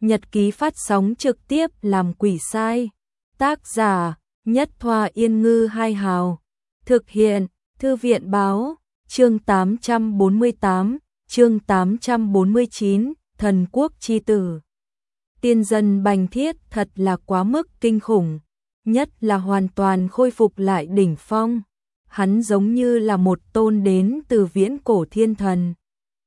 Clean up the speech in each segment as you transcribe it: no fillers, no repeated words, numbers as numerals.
Nhật ký phát sóng trực tiếp làm quỷ sai. Tác giả Nhất Thoa Yên Ngư Hai Hào. Thực hiện Thư viện Báo. Chương 848, chương 849, Thần Quốc Chi Tử. Tiên dân Bành Thiết thật là quá mức kinh khủng, nhất là hoàn toàn khôi phục lại đỉnh phong. Hắn giống như là một tôn đến từ viễn cổ thiên thần.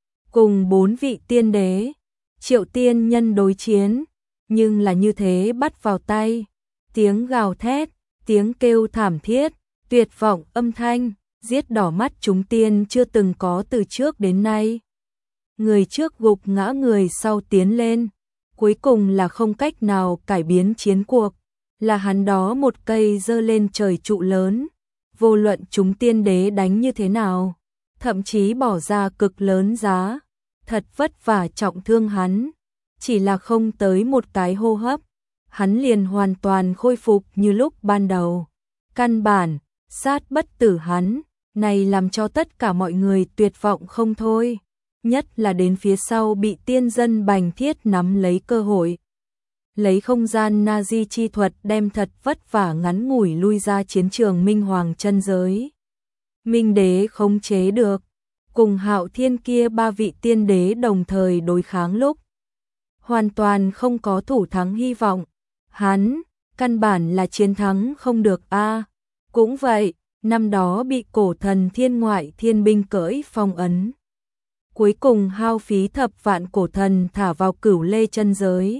Cùng 4 vị tiên đế, Triệu tiên nhân đối chiến, nhưng là như thế bắt vào tay. Tiếng gào thét, tiếng kêu thảm thiết, tuyệt vọng âm thanh, giết đỏ mắt chúng tiên chưa từng có từ trước đến nay. Người trước gục ngã người sau tiến lên, cuối cùng là không cách nào cải biến chiến cuộc, là hắn đó một cây giơ lên trời trụ lớn, vô luận chúng tiên đế đánh như thế nào, thậm chí bỏ ra cực lớn giá, thật vất vả trọng thương hắn, chỉ là không tới một cái hô hấp, hắn liền hoàn toàn khôi phục như lúc ban đầu. Căn bản, sát bất tử hắn, này làm cho tất cả mọi người tuyệt vọng không thôi, nhất là đến phía sau bị tiên dân Bành Thiết nắm lấy cơ hội. Lấy không gian Nazi chi thuật đem thật vất vả ngắn ngủi lui ra chiến trường Minh Hoàng chân giới. Minh đế khống chế được, cùng Hạo Thiên kia 3 vị tiên đế đồng thời đối kháng lúc. Hoàn toàn không có thủ thắng hy vọng, hắn, căn bản là chiến thắng không được a. Cũng vậy, năm đó bị cổ thần thiên ngoại thiên binh cưỡi phong ấn. Cuối cùng hao phí thập vạn cổ thần thả vào Cửu Lê chân giới.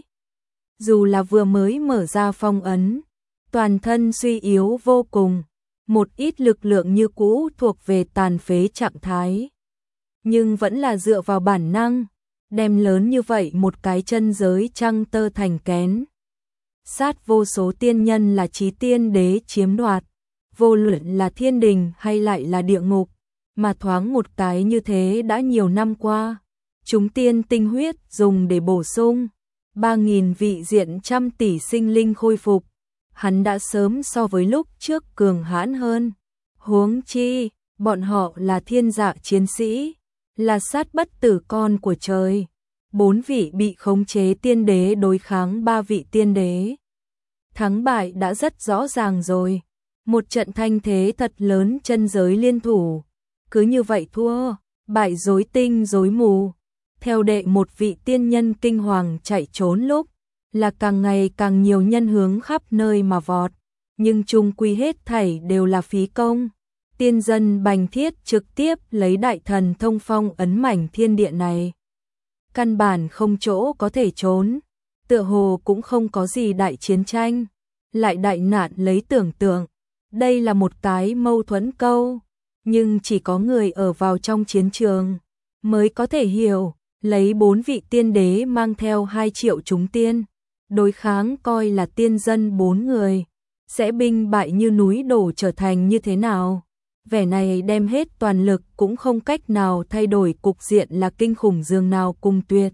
Dù là vừa mới mở ra phong ấn, toàn thân suy yếu vô cùng, một ít lực lượng như cũ thuộc về tàn phế trạng thái. Nhưng vẫn là dựa vào bản năng, đem lớn như vậy một cái chân giới trăng tơ thành kén. Sát vô số tiên nhân là chí tiên đế chiếm đoạt, vô luận là thiên đình hay lại là địa ngục, mà thoáng một cái như thế đã nhiều năm qua. Chúng tiên tinh huyết dùng để bổ sung 3.000 vị diện trăm tỷ sinh linh khôi phục, hắn đã sớm so với lúc trước cường hãn hơn. Huống chi, bọn họ là thiên dạ chiến sĩ, là sát bất tử con của trời. 4 vị bị khống chế tiên đế đối kháng 3 vị tiên đế. Thắng bại đã rất rõ ràng rồi. Một trận thanh thế thật lớn chân giới liên thủ. Cứ như vậy thua, bại rối tinh rối mù. Theo đệ một vị tiên nhân kinh hoàng chạy trốn lúc, là càng ngày càng nhiều nhân hướng khắp nơi mà vọt. Nhưng chung quy hết thảy đều là phí công. Tiên dân Bành Thiết trực tiếp lấy đại thần thông phong ấn mảnh thiên địa này. Căn bản không chỗ có thể trốn, tựa hồ cũng không có gì đại chiến tranh, lại đại nạn lấy tưởng tượng. Đây là một cái mâu thuẫn câu, nhưng chỉ có người ở vào trong chiến trường mới có thể hiểu, lấy 4 vị tiên đế mang theo 2 triệu chúng tiên, đối kháng coi là tiên dân 4 người, sẽ binh bại như núi đổ trở thành như thế nào. Vẻ này đem hết toàn lực cũng không cách nào thay đổi cục diện là kinh khủng dường nào cùng tuyệt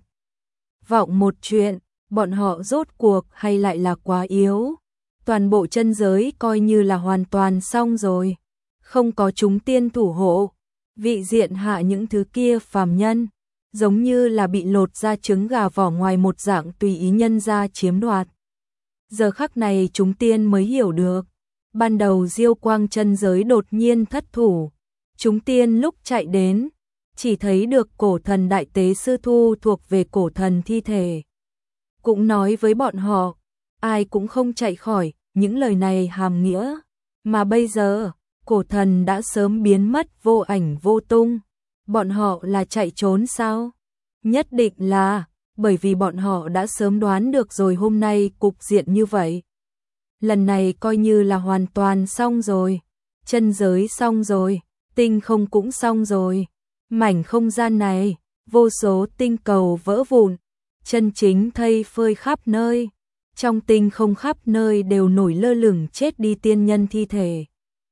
vọng một chuyện, bọn họ rốt cuộc hay lại là quá yếu. Toàn bộ chân giới coi như là hoàn toàn xong rồi, không có chúng tiên thủ hộ, vị diện hạ những thứ kia phàm nhân, giống như là bị lột ra trứng gà vỏ ngoài một dạng tùy ý nhân ra chiếm đoạt. Giờ khắc này chúng tiên mới hiểu được, ban đầu Diêu Quang chân giới đột nhiên thất thủ, chúng tiên lúc chạy đến, chỉ thấy được cổ thần đại tế sư thu thuộc về cổ thần thi thể. Cũng nói với bọn họ, ai cũng không chạy khỏi, những lời này hàm nghĩa, mà bây giờ, cổ thần đã sớm biến mất vô ảnh vô tung, bọn họ là chạy trốn sao? Nhất định là, bởi vì bọn họ đã sớm đoán được rồi hôm nay cục diện như vậy. Lần này coi như là hoàn toàn xong rồi, chân giới xong rồi, tinh không cũng xong rồi, mảnh không gian này, vô số tinh cầu vỡ vụn, chân chính thây phơi khắp nơi. Trong tinh không khắp nơi đều nổi lơ lửng chết đi tiên nhân thi thể.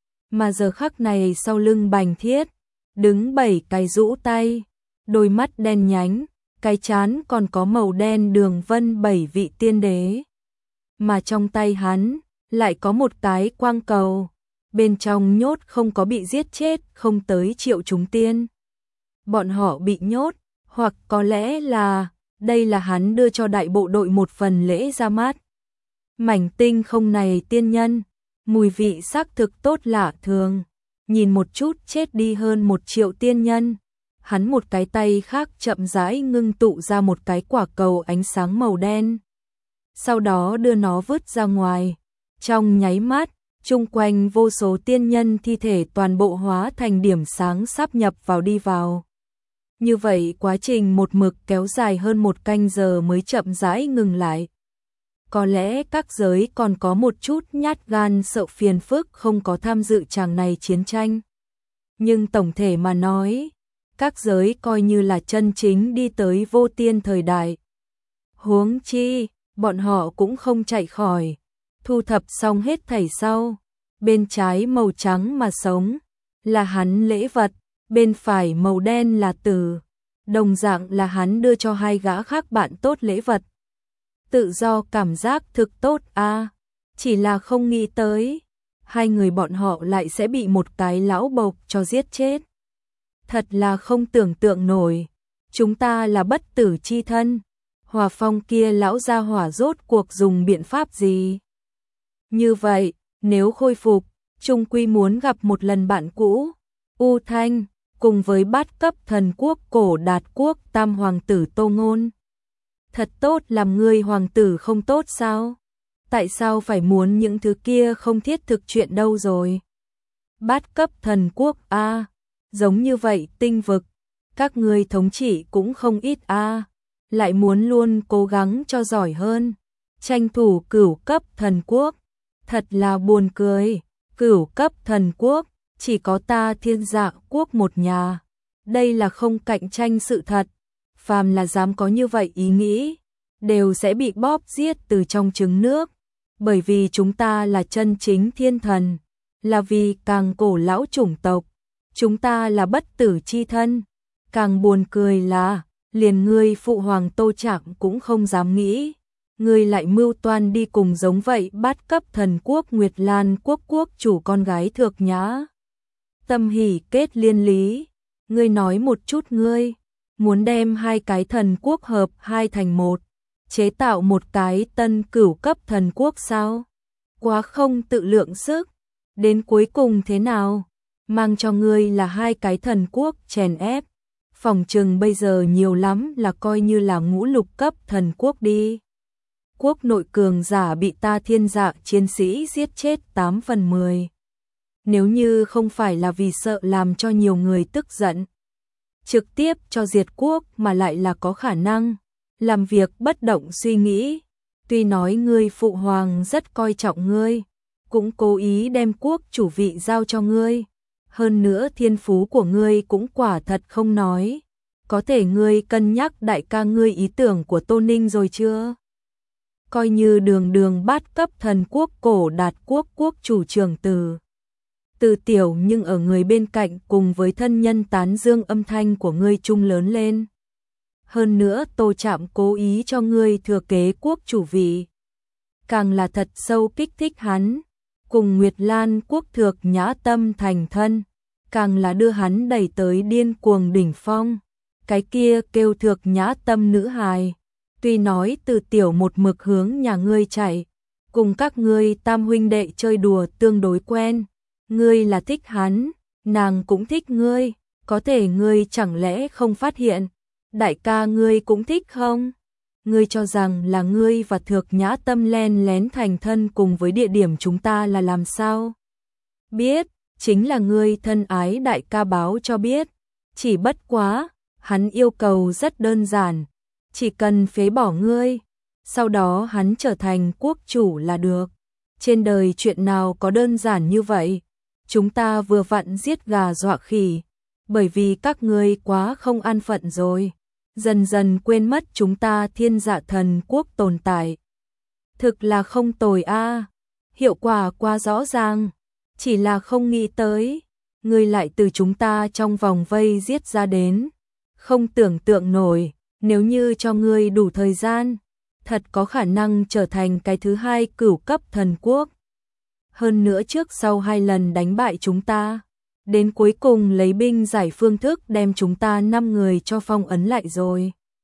Mà giờ khắc này sau lưng Bành Thiết, đứng 7 cái rũ tay, đôi mắt đen nhánh, cái trán còn có màu đen đường vân 7 vị tiên đế. Mà trong tay hắn, lại có một cái quang cầu, bên trong nhốt không có bị giết chết không tới triệu chúng tiên. Bọn họ bị nhốt, hoặc có lẽ là Đây là hắn đưa cho đại bộ đội một phần lễ ra mắt. Mảnh tinh không này tiên nhân, mùi vị xác thực tốt lạ thường. Nhìn một chút chết đi hơn 1 triệu tiên nhân. Hắn một cái tay khác chậm rãi ngưng tụ ra một cái quả cầu ánh sáng màu đen. Sau đó đưa nó vứt ra ngoài. Trong nháy mắt, chung quanh vô số tiên nhân thi thể toàn bộ hóa thành điểm sáng sáp nhập đi vào. Như vậy quá trình một mực kéo dài hơn 1 canh giờ mới chậm rãi ngừng lại. Có lẽ các giới còn có một chút nhát gan sợ phiền phức không có tham dự tràng này chiến tranh. Nhưng tổng thể mà nói, các giới coi như là chân chính đi tới vô tiên thời đại. Huống chi, bọn họ cũng không chạy khỏi. Thu thập xong hết thảy sau, bên trái màu trắng mà sống là hắn lễ vật, bên phải màu đen là tử. Đồng dạng là hắn đưa cho 2 gã khác bạn tốt lễ vật. Tự do cảm giác thực tốt a, chỉ là không nghĩ tới 2 người bọn họ lại sẽ bị một cái lão bộc cho giết chết. Thật là không tưởng tượng nổi, chúng ta là bất tử chi thân. Hòa Phong kia lão gia hỏa rốt cuộc dùng biện pháp gì? Như vậy, nếu khôi phục, chung quy muốn gặp một lần bạn cũ, U Thanh, cùng với bát cấp thần quốc Cổ Đạt quốc tam hoàng tử Tô Ngôn. Thật tốt, làm người hoàng tử không tốt sao? Tại sao phải muốn những thứ kia không thiết thực chuyện đâu rồi? Bát cấp thần quốc a, giống như vậy tinh vực, các ngươi thống trị cũng không ít a, lại muốn luôn cố gắng cho giỏi hơn, tranh thủ cửu cấp thần quốc, thật là buồn cười. Cửu cấp thần quốc, chỉ có ta Thiên Dạ quốc một nhà, đây là không cạnh tranh sự thật. Phàm là dám có như vậy ý nghĩ, đều sẽ bị bóp giết từ trong trứng nước, bởi vì chúng ta là chân chính thiên thần, là vì càng cổ lão chủng tộc, chúng ta là bất tử chi thân. Càng buồn cười là, liền ngươi phụ hoàng Tô Trạc cũng không dám nghĩ, ngươi lại mưu toan đi cùng giống vậy bát cấp thần quốc Nguyệt Lan quốc quốc chủ con gái Thược Nhã. Tâm hỉ kết liên lý, ngươi nói một chút, ngươi muốn đem 2 cái thần quốc hợp 2 thành 1, chế tạo một cái tân cửu cấp thần quốc sao? Quá không tự lượng sức, đến cuối cùng thế nào? Mang cho ngươi là 2 cái thần quốc chèn ép, phòng trừng bây giờ nhiều lắm là coi như là ngũ lục cấp thần quốc đi. Quốc nội cường giả bị ta Thiên Dạ chiến sĩ giết chết 8 phần 10. Nếu như không phải là vì sợ làm cho nhiều người tức giận, trực tiếp cho diệt quốc mà lại là có khả năng làm việc bất động suy nghĩ. Tuy nói ngươi phụ hoàng rất coi trọng ngươi, cũng cố ý đem quốc chủ vị giao cho ngươi. Hơn nữa thiên phú của ngươi cũng quả thật không nói. Có thể ngươi cân nhắc đại ca ngươi ý tưởng của Tô Ninh rồi chưa? Coi như đường bát cấp thần quốc Cổ Đạt quốc quốc chủ trưởng từ tiểu nhưng ở người bên cạnh cùng với thân nhân tán dương âm thanh của ngươi chung lớn lên. Hơn nữa Tô Trạm cố ý cho ngươi thừa kế quốc chủ vị, càng là thật sâu kích thích hắn, cùng Nguyệt Lan quốc Thược Nhã tâm thành thân, càng là đưa hắn đẩy tới điên cuồng đỉnh phong. Cái kia kêu Thược Nhã tâm nữ hài, tuy nói từ tiểu một mực hướng nhà ngươi chạy, cùng các ngươi tam huynh đệ chơi đùa tương đối quen, ngươi là thích hắn, nàng cũng thích ngươi, có thể ngươi chẳng lẽ không phát hiện, đại ca ngươi cũng thích không? Ngươi cho rằng là ngươi và Thược Nhã tâm len lén thành thân cùng với địa điểm chúng ta là làm sao? Biết, chính là ngươi thân ái đại ca báo cho biết, chỉ bất quá, hắn yêu cầu rất đơn giản, chỉ cần phế bỏ ngươi, sau đó hắn trở thành quốc chủ là được. Trên đời chuyện nào có đơn giản như vậy? Chúng ta vừa vặn giết gà dọa khỉ, bởi vì các ngươi quá không an phận rồi, dần dần quên mất chúng ta Thiên Dạ thần quốc tồn tại. Thực là không tồi a, hiệu quả quá rõ ràng, chỉ là không nghĩ tới, ngươi lại từ chúng ta trong vòng vây giết ra đến, không tưởng tượng nổi, nếu như cho ngươi đủ thời gian, thật có khả năng trở thành cái thứ 2 cửu cấp thần quốc. Hơn nữa trước sau 2 lần đánh bại chúng ta, đến cuối cùng lấy binh giải phương thức đem chúng ta 5 người cho phong ấn lại rồi.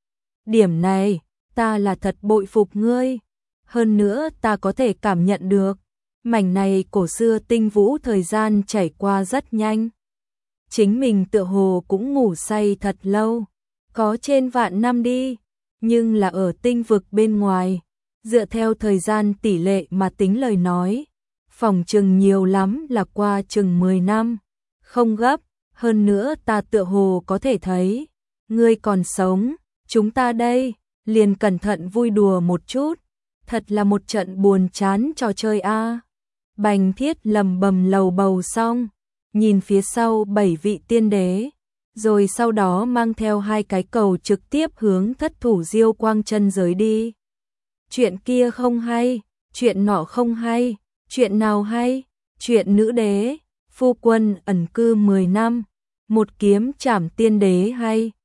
Điểm này, ta là thật bội phục ngươi. Hơn nữa ta có thể cảm nhận được, mảnh này cổ xưa tinh vũ thời gian chảy qua rất nhanh. Chính mình tựa hồ cũng ngủ say thật lâu, có trên vạn năm đi, nhưng là ở tinh vực bên ngoài, dựa theo thời gian tỷ lệ mà tính lời nói, phòng chừng nhiều lắm là qua chừng 10 năm, không gấp, hơn nữa ta tựa hồ có thể thấy, ngươi còn sống, chúng ta đây, liền cẩn thận vui đùa một chút, thật là một trận buồn chán trò chơi a. Bành Thiết lầm bầm lầu bầu xong, nhìn phía sau 7 vị tiên đế, rồi sau đó mang theo 2 cái cầu trực tiếp hướng Thất Thủ Diêu Quang Chân giới đi. Chuyện kia không hay, chuyện nọ không hay, chuyện nào hay, chuyện nữ đế, phu quân ẩn cư 10 năm, một kiếm trảm tiên đế hay,